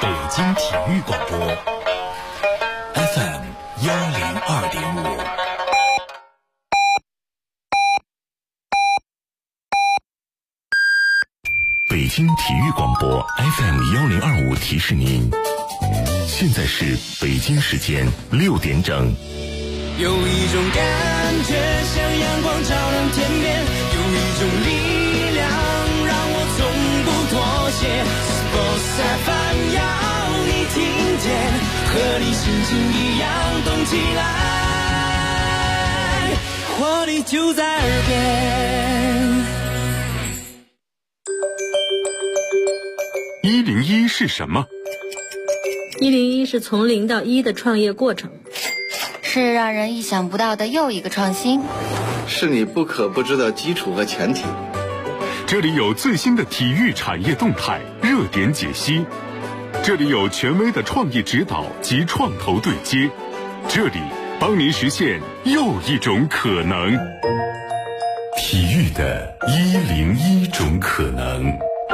北京体育广播 FM 102.5。北京体育广播 FM 1025提示您，现在是北京时间6点整。 有一种感觉像阳光照亮天边，有一种力量让我从不妥协。Sports FM 要你听见，和你心情一样动起来，活力就在耳边。 101是什么 ？101是从0到1的创业过程， 是让人意想不到的又一个创新， 是你不可不知的基础和前提。 这里有最新的体育产业动态、热点解析，这里有权威的创意指导及创投对接，这里帮您实现又一种可能。 体育的101种可能。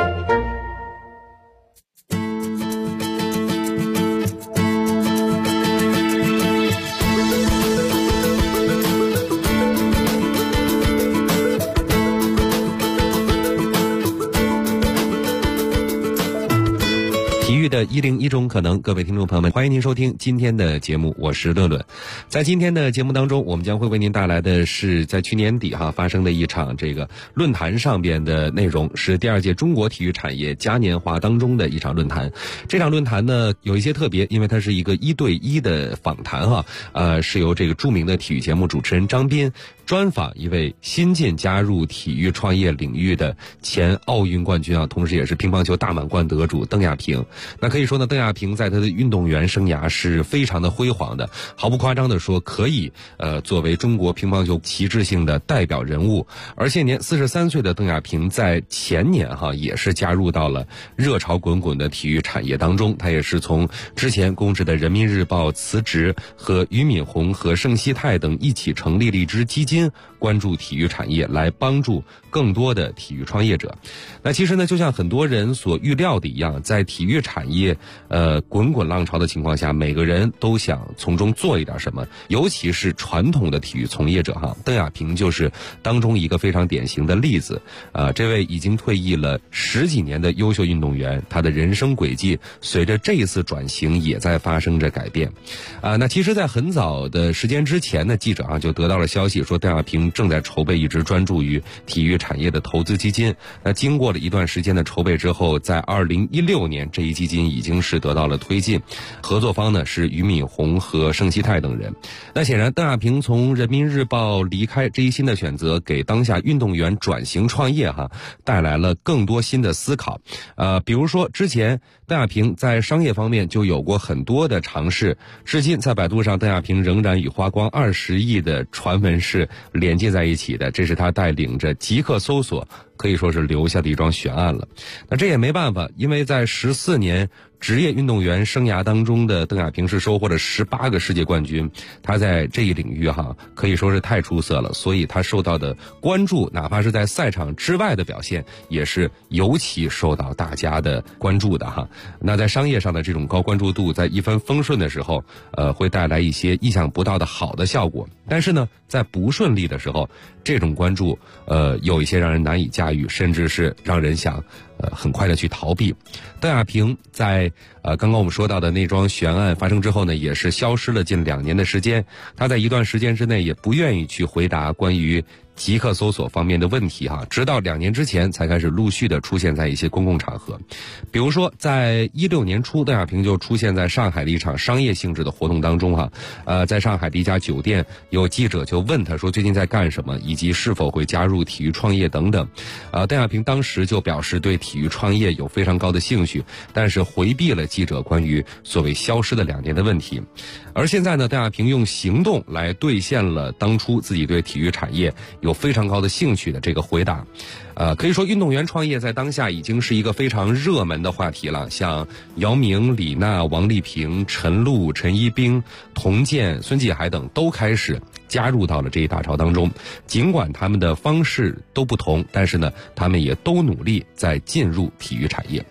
体育的101种可能，各位听众朋友们，欢迎您收听今天的节目，我是乐乐。在今天的节目当中，我们将会为您带来的是在去年底发生的一场这个论坛上边的内容，是第2届中国体育产业嘉年华当中的一场论坛。这场论坛呢有一些特别，因为它是一个1对1的访谈是由这个著名的体育节目主持人张斌专访一位新晋加入体育创业领域的前奥运冠军同时也是乒乓球大满贯得主邓亚萍。那可以说呢，邓亚萍在她的运动员生涯是非常的辉煌的，毫不夸张的说，可以作为中国乒乓球旗帜性的代表人物。而现年43岁的邓亚萍在前年也是加入到了热潮滚滚的体育产业当中。她也是从之前公职的人民日报辞职，和俞敏洪和盛熙泰等一起成立了一支基金，关注体育产业，来帮助更多的体育创业者。那其实呢，就像很多人所预料的一样，在体育产业滚滚浪潮的情况下，每个人都想从中做一点什么，尤其是传统的体育从业者邓亚萍就是当中一个非常典型的例子。这位已经退役了10几年的优秀运动员，他的人生轨迹随着这一次转型也在发生着改变。那其实在很早的时间之前呢，记者就得到了消息说邓亚萍正在筹备一支专注于体育产业的投资基金。那经过了一段时间的筹备之后，在2016年这一基金已经是得到了推进，合作方呢是俞敏洪和盛熙泰等人。那显然邓亚萍从人民日报离开，这一新的选择给当下运动员转型创业带来了更多新的思考。比如说之前邓亚萍在商业方面就有过很多的尝试，至今在百度上邓亚萍仍然与花光20亿的传闻是连接在一起的，这是他带领着极客搜索可以说是留下的一桩悬案了。那这也没办法，因为在14年职业运动员生涯当中的邓亚萍是收获了18个世界冠军，他在这一领域可以说是太出色了，所以他受到的关注，哪怕是在赛场之外的表现，也是尤其受到大家的关注的那在商业上的这种高关注度，在一帆风顺的时候会带来一些意想不到的好的效果，但是呢在不顺利的时候，这种关注有一些让人难以驾驭，甚至是让人想很快的去逃避。邓亚萍在刚刚我们说到的那桩悬案发生之后呢，也是消失了近2年的时间。他在一段时间之内也不愿意去回答关于极客搜索方面的问题直到2年之前才开始陆续的出现在一些公共场合。比如说在16年初，邓亚萍就出现在上海的一场商业性质的活动当中在上海的一家酒店，有记者就问他说最近在干什么，以及是否会加入体育创业等等。邓亚萍当时就表示对体育创业有非常高的兴趣，但是回避了记者关于所谓消失的2年的问题。而现在呢，邓亚萍用行动来兑现了当初自己对体育产业有非常高的兴趣的这个回答。可以说运动员创业在当下已经是一个非常热门的话题了，像姚明、李娜、王丽萍、陈露、陈一冰、童健、孙继海等都开始加入到了这一大潮当中。尽管他们的方式都不同，但是呢他们也都努力在进入体育产业。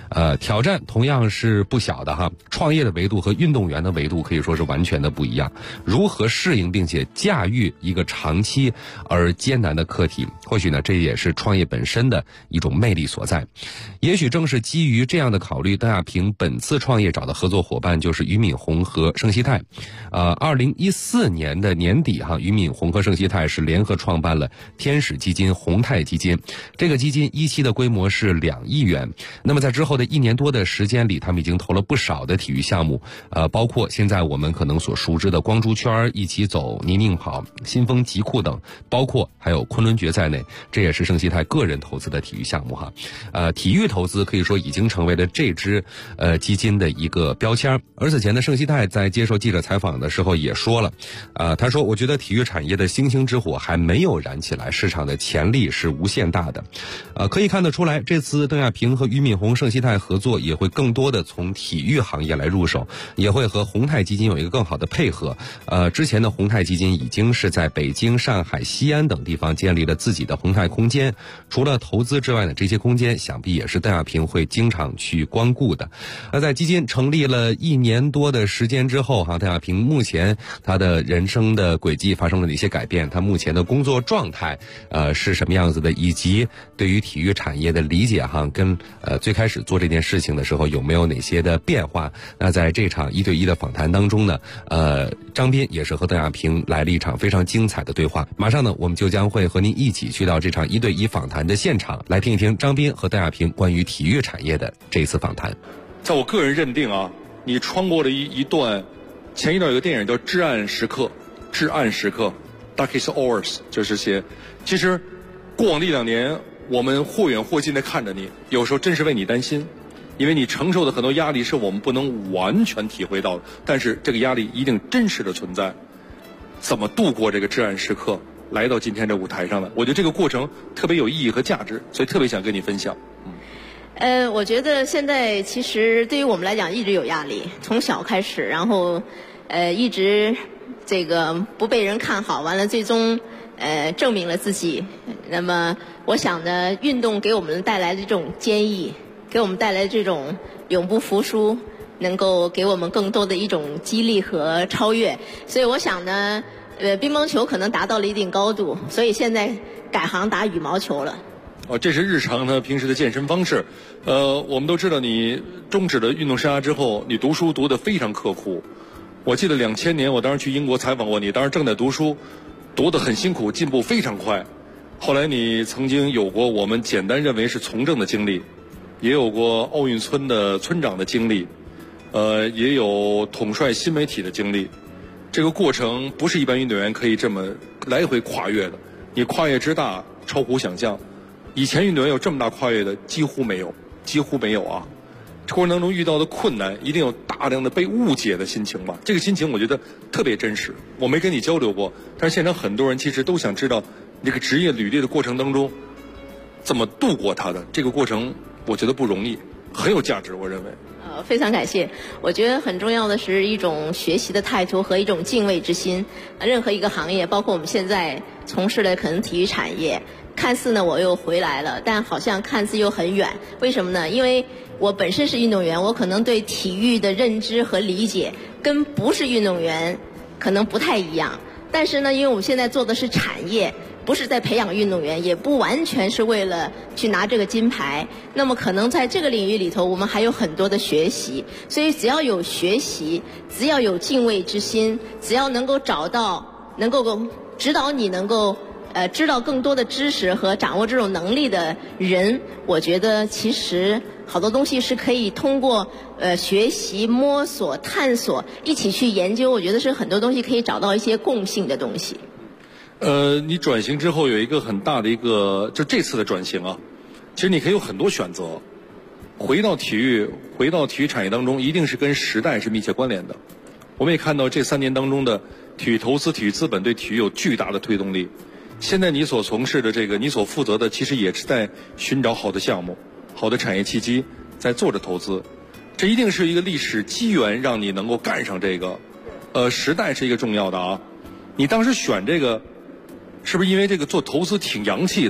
挑战同样是不小的哈。创业的维度和运动员的维度可以说是完全的不一样。如何适应并且驾驭一个长期而艰难的课题，或许呢这也是创业本身的一种魅力所在。也许正是基于这样的考虑，邓亚萍本次创业找的合作伙伴就是俞敏洪和盛希泰。2014年的年底哈，俞敏洪和盛希泰是联合创办了天使基金宏泰基金。这个基金一期的规模是2亿元。那么在之后的1年多的时间里，他们已经投了不少的体育项目，包括现在我们可能所熟知的光珠圈、一起走、泥泞跑、新风极酷等，包括还有昆仑决在内，这也是盛希泰个人投资的体育项目哈。体育投资可以说已经成为了这支基金的一个标签。而此前呢，盛希泰在接受记者采访的时候也说了，他说：“我觉得体育产业的星星之火还没有燃起来，市场的潜力是无限大的。”可以看得出来，这次邓亚萍和俞敏洪、盛希泰合作也会更多的从体育行业来入手，也会和宏泰基金有一个更好的配合。之前的宏泰基金已经是在北京、上海、西安等地方建立了自己的宏泰空间。除了投资之外呢，这些空间想必也是邓亚萍会经常去光顾的。那在基金成立了1年多的时间之后哈，邓亚萍目前他的人生的轨迹发生了哪些改变？他目前的工作状态是什么样子的？以及对于体育产业的理解哈，跟最开始做这件事情的时候有没有哪些的变化？那在这场1对1的访谈当中呢，张斌也是和邓亚萍来了一场非常精彩的对话。马上呢，我们就将会和您一起去到这场1对1访谈的现场，来听一听张斌和邓亚萍关于体育产业的这一次访谈。 在我个人认定啊，你穿过了一段，前一段有个电影叫《至暗时刻》，至暗时刻 ，Darkest Hours， 就是写，其实过往的1-2年，我们或远或近的看着你，有时候真是为你担心，因为你承受的很多压力是我们不能完全体会到的，但是这个压力一定真实的存在。怎么度过这个至暗时刻，来到今天这舞台上的？我觉得这个过程特别有意义和价值，所以特别想跟你分享。 我觉得现在其实对于我们来讲一直有压力，从小开始，然后一直这个不被人看好，完了最终证明了自己。那么我想呢，运动给我们带来的这种坚毅，给我们带来的这种永不服输，能够给我们更多的一种激励和超越。所以我想呢，乒乓球可能达到了一定高度，所以现在改行打羽毛球了。 这是日常的平时的健身方式。我们都知道你终止了运动生涯之后，你读书读得非常刻苦。我记得2000年我当时去英国采访过你，当时正在读书，读得很辛苦，进步非常快。后来你曾经有过我们简单认为是从政的经历，也有过奥运村的村长的经历，也有统帅新媒体的经历。这个过程不是一般运动员可以这么来回跨越的，你跨越之大超乎想象。以前运动员有这么大跨越的几乎没有啊！这过程当中遇到的困难，一定有大量的被误解的心情吧？这个心情我觉得特别真实。我没跟你交流过，但是现场很多人其实都想知道这个职业履历的过程当中怎么度过它的。这个过程我觉得不容易，很有价值，我认为。 非常感谢。我觉得很重要的是一种学习的态度和一种敬畏之心。任何一个行业，包括我们现在从事的可能体育产业，看似呢我又回来了，但好像看似又很远。为什么呢？因为我本身是运动员，我可能对体育的认知和理解跟不是运动员可能不太一样。但是呢，因为我们现在做的是产业，不是在培养运动员，也不完全是为了去拿这个金牌。那么可能在这个领域里头，我们还有很多的学习。所以只要有学习，只要有敬畏之心，只要能够找到能够指导你能够知道更多的知识和掌握这种能力的人，我觉得其实好多东西是可以通过学习、摸索、探索，一起去研究。我觉得是很多东西可以找到一些共性的东西。 你转型之后有一个很大的一个，就这次的转型啊，其实你可以有很多选择。回到体育产业当中，一定是跟时代是密切关联的。我们也看到这3年当中的体育投资、体育资本对体育有巨大的推动力。现在你所从事的这个，你所负责的，其实也是在寻找好的项目、好的产业契机，在做着投资。这一定是一个历史机缘，让你能够干上这个。时代是一个重要的啊。你当时选这个，是不是因为这个做投资挺洋气的？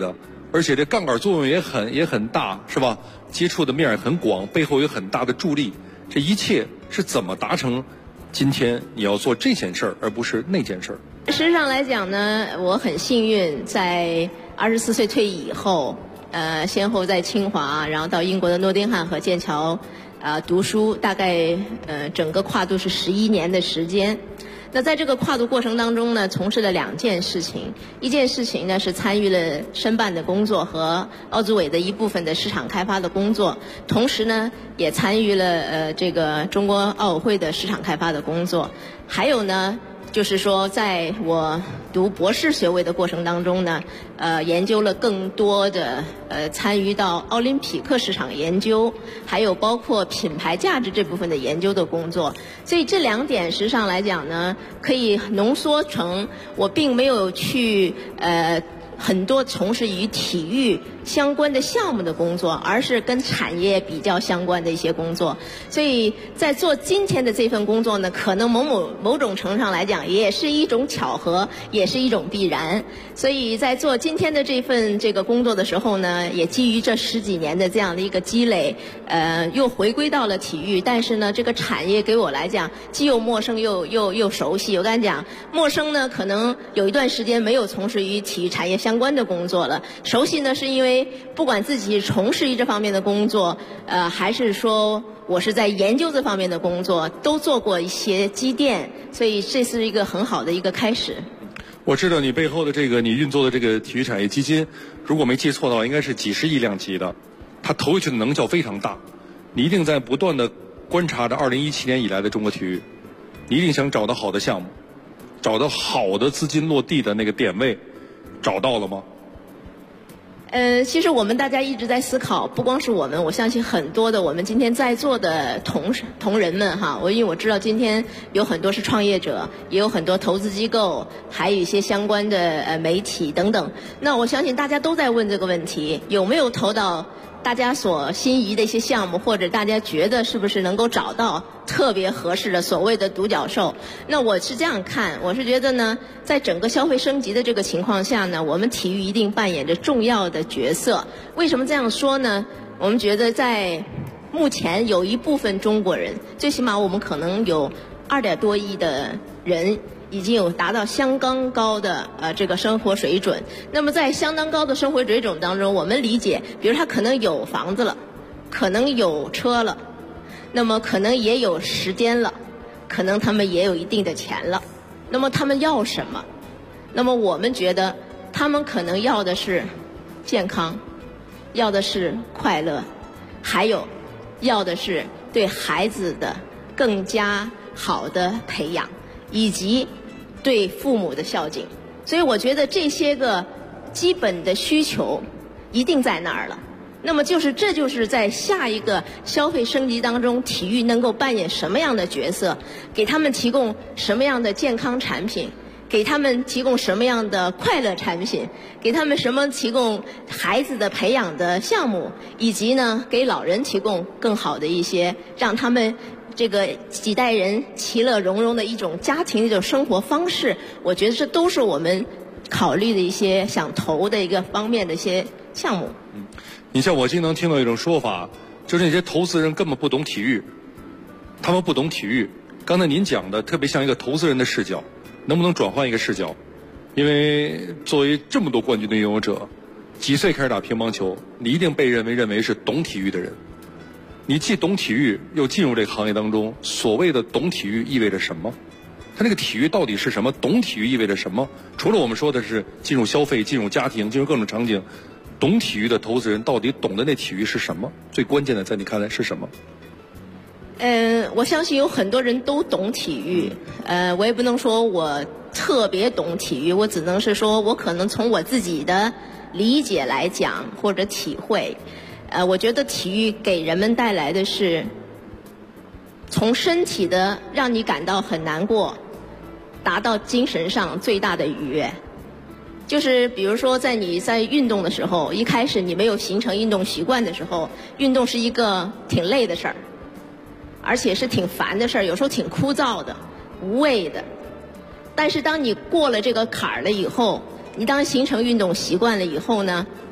而且这杠杆作用也很大，是吧？接触的面很广，背后有很大的助力。这一切是怎么达成今天你要做这件事儿，而不是那件事儿？ 事实上来讲呢，我很幸运，在24岁退役以后，先后在清华，然后到英国的诺丁汉和剑桥读书，大概整个跨度是11年的时间。那在这个跨度过程当中呢，从事了2件事情。一件事情呢是参与了申办的工作和奥组委的一部分的市场开发的工作，同时呢也参与了这个中国奥委会的市场开发的工作。还有呢，就是说在我读博士学位的过程当中呢，研究了更多的参与到奥林匹克市场研究，还有包括品牌价值这部分的研究的工作。所以这2点实际上来讲呢，可以浓缩成我并没有去很多从事与体育相关的项目的工作，而是跟产业比较相关的一些工作。所以在做今天的这份工作呢，可能某种程度上来讲也是一种巧合，也是一种必然。所以在做今天的这个工作的时候呢，也基于这10几年的这样的一个积累，又回归到了体育。但是呢，这个产业给我来讲既又陌生又熟悉。我刚才讲陌生呢，可能有一段时间没有从事于体育产业相关的工作了。熟悉呢，是因为不管自己从事于这方面的工作，还是说我是在研究这方面的工作，都做过一些积淀，所以这是一个很好的一个开始。 我知道你背后的你运作的这个体育产业基金，如果没记错的话，应该是几十亿量级的，它投下去的能效非常大。你一定在不断的观察着2017年以来的中国体育，你一定想找到好的项目，找到好的资金落地的那个点位，找到了吗？ 其实我们大家一直在思考，不光是我们，我相信很多的我们今天在座的同仁们哈，因为我知道今天有很多是创业者，也有很多投资机构，还有一些相关的媒体等等。那我相信大家都在问这个问题，有没有投到大家所心仪的一些项目，或者大家觉得是不是能够找到特别合适的所谓的独角兽？那我是这样看，我是觉得呢，在整个消费升级的这个情况下呢，我们体育一定扮演着重要的角色。为什么这样说呢？我们觉得在目前有一部分中国人，最起码我们可能有2点多亿的人已经有达到相当高的这个生活水准。那么在相当高的生活水准当中，我们理解，比如他可能有房子了，可能有车了，那么可能也有时间了，可能他们也有一定的钱了。那么他们要什么？那么我们觉得他们可能要的是健康，要的是快乐，还有要的是对孩子的更加好的培养，以及对父母的孝敬。所以我觉得这些个基本的需求一定在那儿了。那么这就是在下一个消费升级当中，体育能够扮演什么样的角色，给他们提供什么样的健康产品，给他们提供什么样的快乐产品，给他们提供孩子的培养的项目，以及呢给老人提供更好的一些让他们这个几代人其乐融融的一种家庭的一种生活方式。我觉得这都是我们考虑的一些想投的一个方面的一些项目。 你像我经常听到一种说法，就是那些投资人根本不懂体育，他们不懂体育。刚才您讲的特别像一个投资人的视角，能不能转换一个视角？因为作为这么多冠军的拥有者，几岁开始打乒乓球，你一定被认为是懂体育的人。你既懂体育，又进入这个行业当中，所谓的懂体育意味着什么？它这个体育到底是什么？懂体育意味着什么？除了我们说的是进入消费、进入家庭、进入各种场景，懂体育的投资人到底懂的那体育是什么？最关键的在你看来是什么？ 我相信有很多人都懂体育，我也不能说我特别懂体育，我只能是说我可能从我自己的理解来讲或者体会，我觉得体育给人们带来的是从身体的让你感到很难过，达到精神上最大的愉悦。就是比如说你在运动的时候，一开始你没有形成运动习惯的时候，运动是一个挺累的事儿，而且是挺烦的事儿，有时候挺枯燥的、无味的。但是当你过了这个坎儿了以后，你当形成运动习惯了以后呢，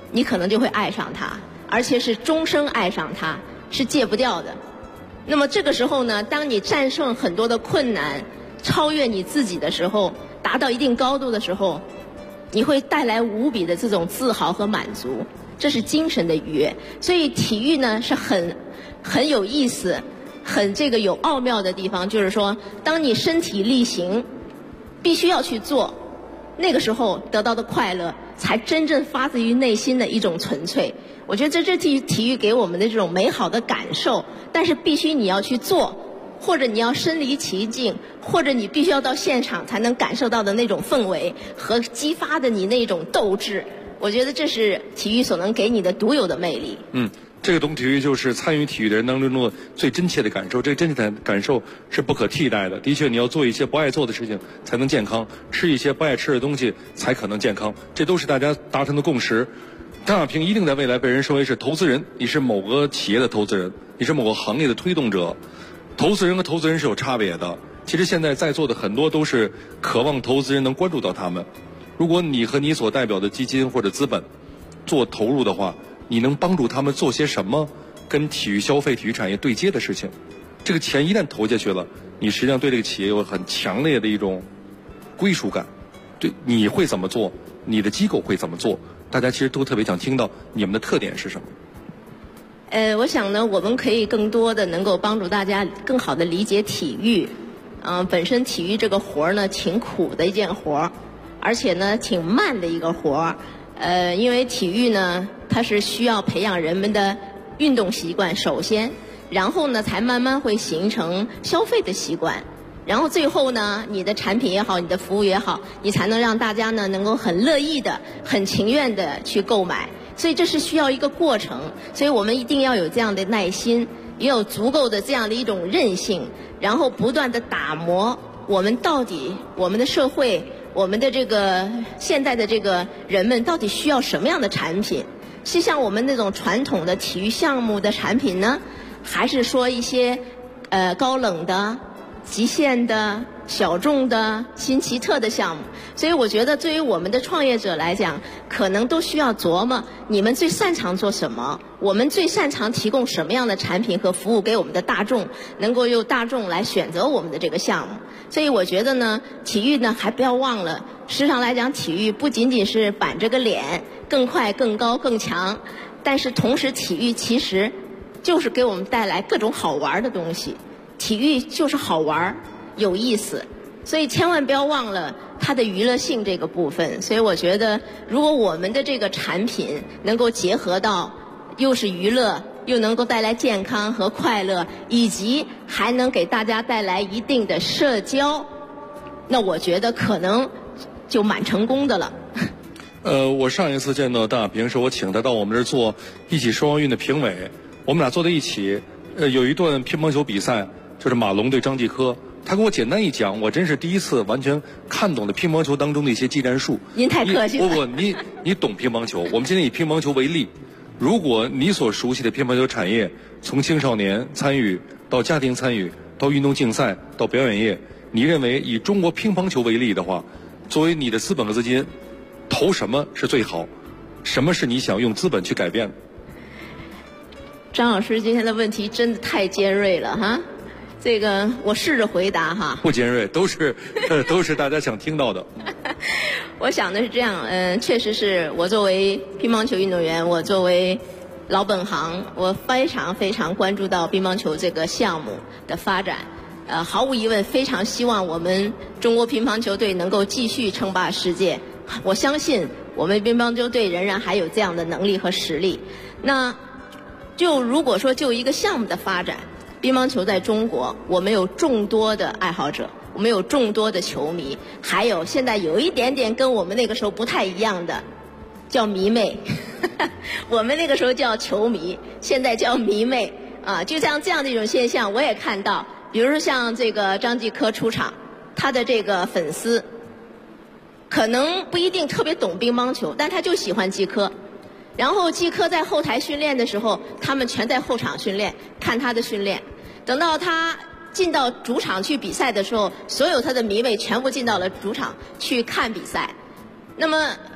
你可能就会爱上它，而且是终生爱上它，是戒不掉的。那么这个时候呢，当你战胜很多的困难，超越你自己的时候，达到一定高度的时候，你会带来无比的这种自豪和满足，这是精神的愉悦。所以体育呢是很有意思，很这个有奥妙的地方，就是说，当你身体力行，必须要去做，那个时候得到的快乐，才真正发自于内心的一种纯粹。我觉得这体育给我们的这种美好的感受，但是必须你要去做，或者你要身临其境，或者你必须要到现场才能感受到的那种氛围和激发的你那种斗志。我觉得这是体育所能给你的独有的魅力。 这个懂体育就是参与体育的人当中的最真切的感受，这个真切的感受是不可替代的。的确，你要做一些不爱做的事情才能健康，吃一些不爱吃的东西才可能健康，这都是大家达成的共识。张亚平一定在未来被人说为是投资人，你是某个企业的投资人，你是某个行业的推动者。投资人和投资人是有差别的。其实现在在座的很多都是渴望投资人能关注到他们。如果你和你所代表的基金或者资本做投入的话，你能帮助他们做些什么跟体育消费、体育产业对接的事情？这个钱一旦投下去了，你实际上对这个企业有很强烈的一种归属感。对，你会怎么做？你的机构会怎么做？大家其实都特别想听到你们的特点是什么。 我想呢，我们可以更多的能够帮助大家更好的理解体育。本身体育这个活儿呢，挺苦的一件活儿，而且呢，挺慢的一个活儿。因为体育呢，它是需要培养人们的运动习惯，首先，然后呢，才慢慢会形成消费的习惯，然后最后呢，你的产品也好，你的服务也好，你才能让大家呢能够很乐意的、很情愿的去购买。所以这是需要一个过程，所以我们一定要有这样的耐心，也有足够的这样的一种韧性，然后不断的打磨我们到底我们的社会。我们的这个现在的这个人们到底需要什么样的产品？是像我们那种传统的体育项目的产品呢，还是说一些高冷的、极限的、小众的、新奇特的项目？所以我觉得，对于我们的创业者来讲，可能都需要琢磨你们最擅长做什么，我们最擅长提供什么样的产品和服务给我们的大众，能够由大众来选择我们的这个项目。所以我觉得呢，体育呢还不要忘了，实际上来讲，体育不仅仅是板着个脸更快、更高、更强，但是同时体育其实就是给我们带来各种好玩的东西。体育就是好玩、有意思，所以千万不要忘了它的娱乐性这个部分。所以我觉得，如果我们的这个产品能够结合到又是娱乐，又能够带来健康和快乐，以及还能给大家带来一定的社交，那我觉得可能就蛮成功的了。 我上一次见到大平是我请他到我们这儿做一起说奥运的评委，我们俩坐在一起，有一段乒乓球比赛，就是马龙对张继科，他给我简单一讲，我真是第一次完全看懂了乒乓球当中的一些技战术。 您太客气了。 不，你懂乒乓球。我们今天以乒乓球为例，如果你所熟悉的乒乓球产业，从青少年参与到家庭参与，到运动竞赛，到表演业，你认为以中国乒乓球为例的话，作为你的资本和资金，投什么是最好？什么是你想用资本去改变的？ 张老师今天的问题真的太尖锐了哈，这个我试着回答哈。 不尖锐，都是大家想听到的。 我想的是这样，确实是我作为乒乓球运动员，我作为老本行，我非常非常关注到乒乓球这个项目的发展。毫无疑问，非常希望我们中国乒乓球队能够继续称霸世界。我相信我们乒乓球队仍然还有这样的能力和实力。那如果说就一个项目的发展，乒乓球在中国，我们有众多的爱好者，我们有众多的球迷，还有现在有一点点跟我们那个时候不太一样的，叫迷妹。我们那个时候叫球迷，现在叫迷妹啊。就像这样的一种现象，我也看到，比如说像这个张继科出场，他的这个粉丝可能不一定特别懂乒乓球，但他就喜欢继科。然后继科在后台训练的时候，他们全在后场训练，看他的训练。等到他进到主场去比赛的时候，所有他的迷妹全部进到了主场去看比赛。那么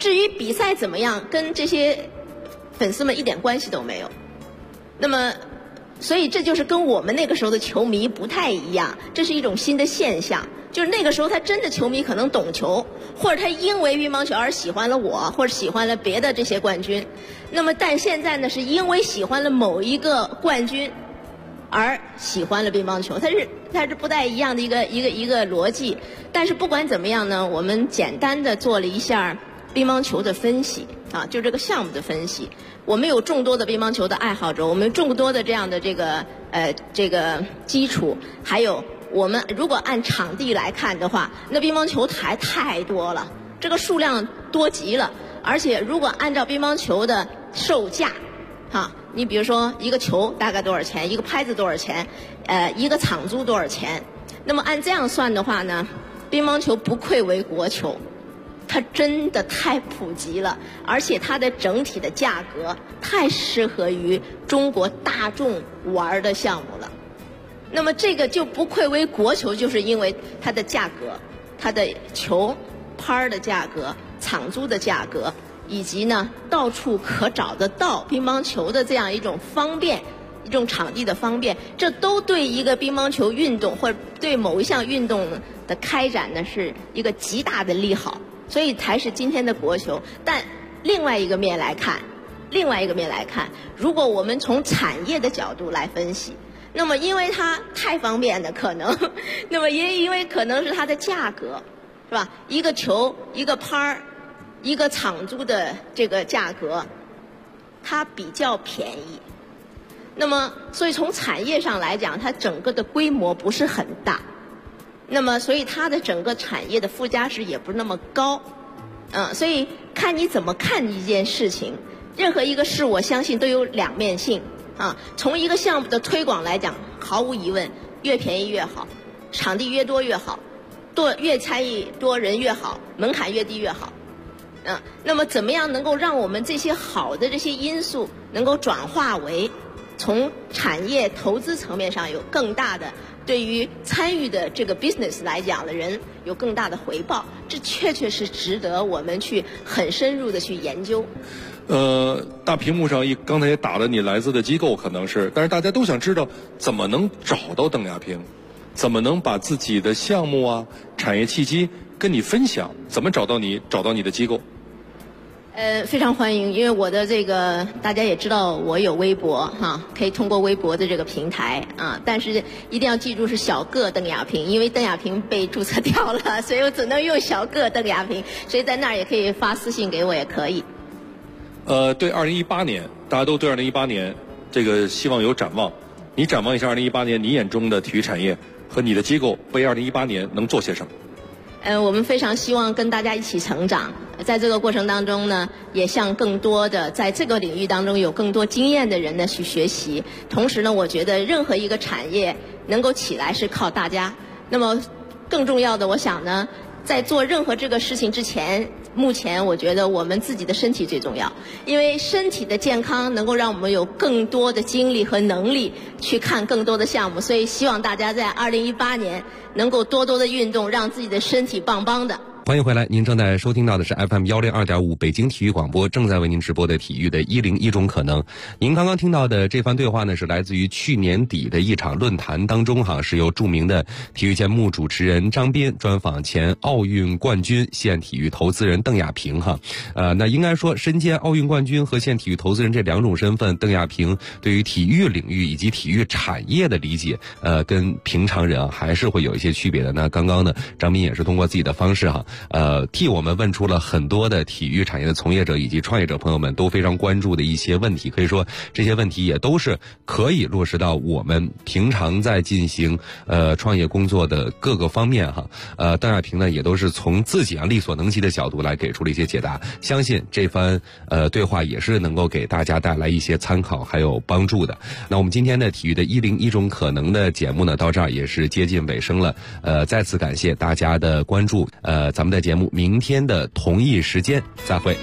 至于比赛怎么样，跟这些粉丝们一点关系都没有。那么，所以这就是跟我们那个时候的球迷不太一样，这是一种新的现象。就是那个时候，他真的球迷可能懂球，或者他因为乒乓球而喜欢了我，或者喜欢了别的这些冠军。那么，但现在呢，是因为喜欢了某一个冠军而喜欢了乒乓球，它是不太一样的一个逻辑。但是不管怎么样呢，我们简单的做了一下乒乓球的分析啊，就这个项目的分析。我们有众多的乒乓球的爱好者，我们众多的这样的这个基础，还有我们如果按场地来看的话，那乒乓球台太多了，这个数量多极了。而且如果按照乒乓球的售价，你比如说一个球大概多少钱，一个拍子多少钱，一个场租多少钱，那么按这样算的话呢，乒乓球不愧为国球。它真的太普及了，而且它的整体的价格太适合于中国大众玩的项目了。那么这个就不愧为国球，就是因为它的价格，它的球拍的价格、场租的价格，以及呢到处可找得到乒乓球的这样一种方便，一种场地的方便，这都对一个乒乓球运动或者对某一项运动的开展呢是一个极大的利好。所以才是今天的国球。但另外一个面来看，如果我们从产业的角度来分析，那么因为它太方便了，可能，那么也因为可能是它的价格，是吧？一个球、一个拍儿、一个场租的这个价格，它比较便宜。那么，所以从产业上来讲，它整个的规模不是很大。那么，所以它的整个产业的附加值也不是那么高，所以看你怎么看一件事情，任何一个事，我相信都有两面性啊。从一个项目的推广来讲，毫无疑问，越便宜越好，场地越多越好，越参与多人越好，门槛越低越好，那么怎么样能够让我们这些好的这些因素能够转化为从产业投资层面上有更大的？对于参与的这个 business 来讲的人有更大的回报，这确是值得我们去很深入的去研究。 大屏幕上刚才也打了你来自的机构可能是，但是大家都想知道怎么能找到邓亚萍，怎么能把自己的项目啊、产业契机跟你分享，怎么找到你的机构？ 非常欢迎，因为我的这个大家也知道，我有微博可以通过微博的这个平台但是一定要记住是小个邓亚萍，因为邓亚萍被注册掉了，所以我只能用小个邓亚萍，所以在那儿也可以发私信给我也可以。 对2018年，大家都对2018年这个希望有展望，你展望一下2018年你眼中的体育产业和你的机构为2018年能做些什么？ 我们非常希望跟大家一起成长，在这个过程当中呢，也向更多的在这个领域当中有更多经验的人呢去学习。同时呢，我觉得任何一个产业能够起来是靠大家。那么更重要的，我想呢，在做任何这个事情之前，目前我觉得我们自己的身体最重要，因为身体的健康能够让我们有更多的精力和能力去看更多的项目。所以希望大家在2018年能够多多的运动，让自己的身体棒棒的。 欢迎回来，您正在收听到的是 FM102.5 北京体育广播，正在为您直播的体育的101种可能。您刚刚听到的这番对话呢，是来自于去年底的一场论坛当中是由著名的体育节目主持人张斌专访前奥运冠军现体育投资人邓亚萍那应该说身兼奥运冠军和现体育投资人这两种身份，邓亚萍对于体育领域以及体育产业的理解跟平常人还是会有一些区别的。那刚刚呢，张斌也是通过自己的方式替我们问出了很多的体育产业的从业者以及创业者朋友们都非常关注的一些问题，可以说这些问题也都是可以落实到我们平常在进行创业工作的各个方面邓亚萍呢也都是从自己力所能及的角度来给出了一些解答，相信这番对话也是能够给大家带来一些参考还有帮助的。那我们今天的体育的101种可能的节目呢到这儿也是接近尾声了，再次感谢大家的关注，咱们的节目明天的同一时间再会。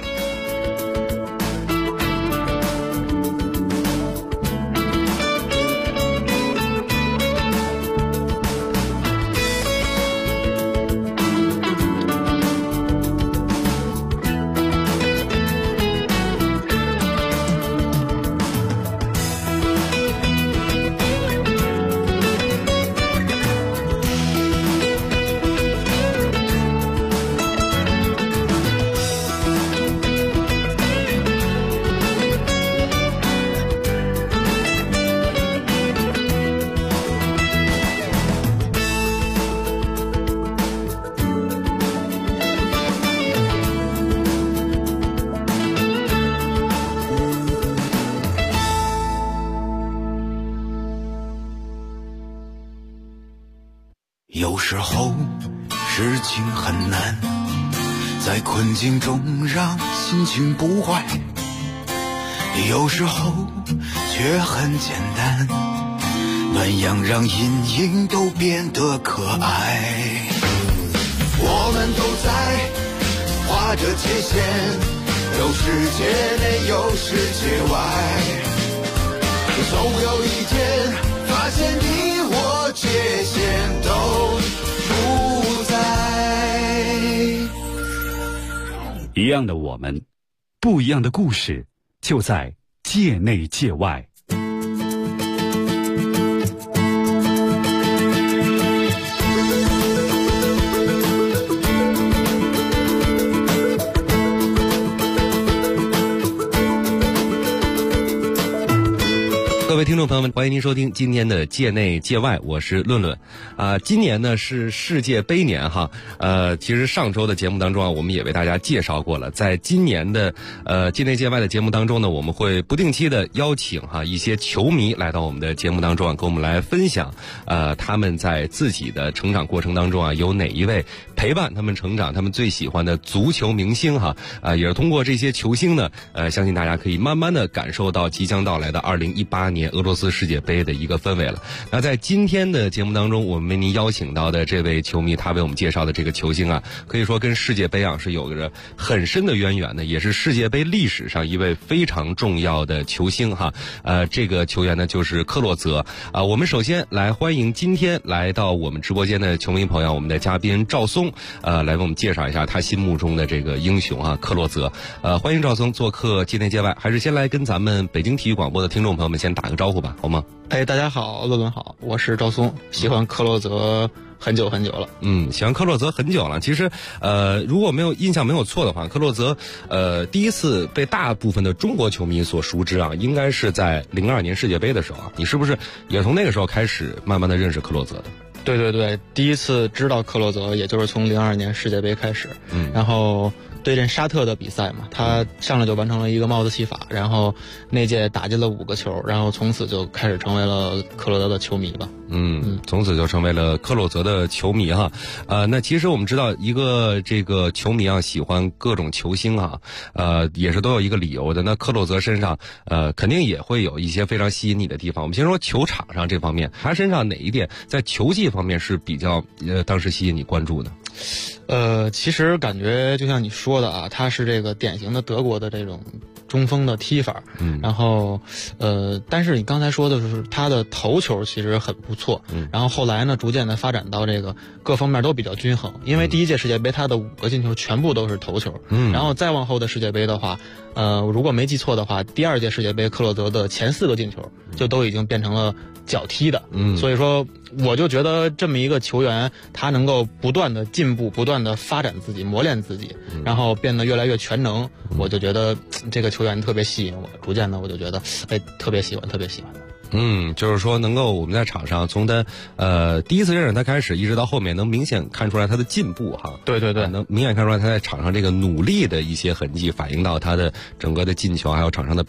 有时候事情很难，在困境中让心情不坏，有时候却很简单，暖阳让阴影都变得可爱。我们都在画着界限，有世界内有世界外，总有一天发现你我界限都不在。 一样的我们，不一样的故事，就在界内界外。 各位听众朋友们，欢迎您收听今天的界内界外，我是论论。今年呢是世界杯年哈。其实上周的节目当中啊，我们也为大家介绍过了。在今年的界内界外的节目当中呢，我们会不定期的邀请一些球迷来到我们的节目当中啊，跟我们来分享他们在自己的成长过程当中啊，有哪一位陪伴他们成长，他们最喜欢的足球明星哈。也是通过这些球星呢，相信大家可以慢慢的感受到即将到来的2018年俄罗斯世界杯的一个氛围了。那在今天的节目当中，我们为您邀请到的这位球迷，他为我们介绍的这个球星啊，可以说跟世界杯是有着很深的渊源的，也是世界杯历史上一位非常重要的球星哈。这个球员呢就是克洛泽啊。我们首先来欢迎今天来到我们直播间的球迷朋友，我们的嘉宾赵松，来为我们介绍一下他心目中的这个英雄啊，克洛泽。欢迎赵松做客界内界外，还是先来跟咱们北京体育广播的听众朋友们先打个招呼吧，好吗？ 大家好，论论好，我是赵松，喜欢克洛泽很久很久了。 喜欢克洛泽很久了。其实如果印象没有错的话，克洛泽第一次被大部分的中国球迷所熟知啊，应该是在02年世界杯的时候啊。你是不是也从那个时候开始慢慢的认识克洛泽的？ 对对对，第一次知道克洛泽也就是从02年世界杯开始。然后对阵沙特的比赛嘛，他上来就完成了一个帽子戏法，然后那届打进了5个球，然后从此就开始成为了克洛泽的球迷吧。 从此就成为了克洛泽的球迷哈。那其实我们知道一个这个球迷啊，喜欢各种球星哈，也是都有一个理由的。那克洛泽身上肯定也会有一些非常吸引你的地方。我们先说球场上这方面，他身上哪一点在球技方面是比较当时吸引你关注的？ 其实感觉就像你说的啊，他是这个典型的德国的这种中锋的踢法。然后但是你刚才说的是他的头球其实很不错。然后后来呢，逐渐的发展到这个各方面都比较均衡。因为第一届世界杯他的5个进球全部都是头球。然后再往后的世界杯的话，如果没记错的话，第2届世界杯克洛泽的前4个进球就都已经变成了脚踢的。所以说我就觉得这么一个球员，他能够不断的进步，不断的发展自己，磨练自己，然后变得越来越全能，我就觉得这个球员特别吸引我，逐渐的我就觉得特别喜欢。 就是说能够我们在场上从他第一次认识他开始，一直到后面能明显看出来他的进步哈。 对对对， 能明显看出来他在场上这个努力的一些痕迹，反映到他的整个的进球还有场上的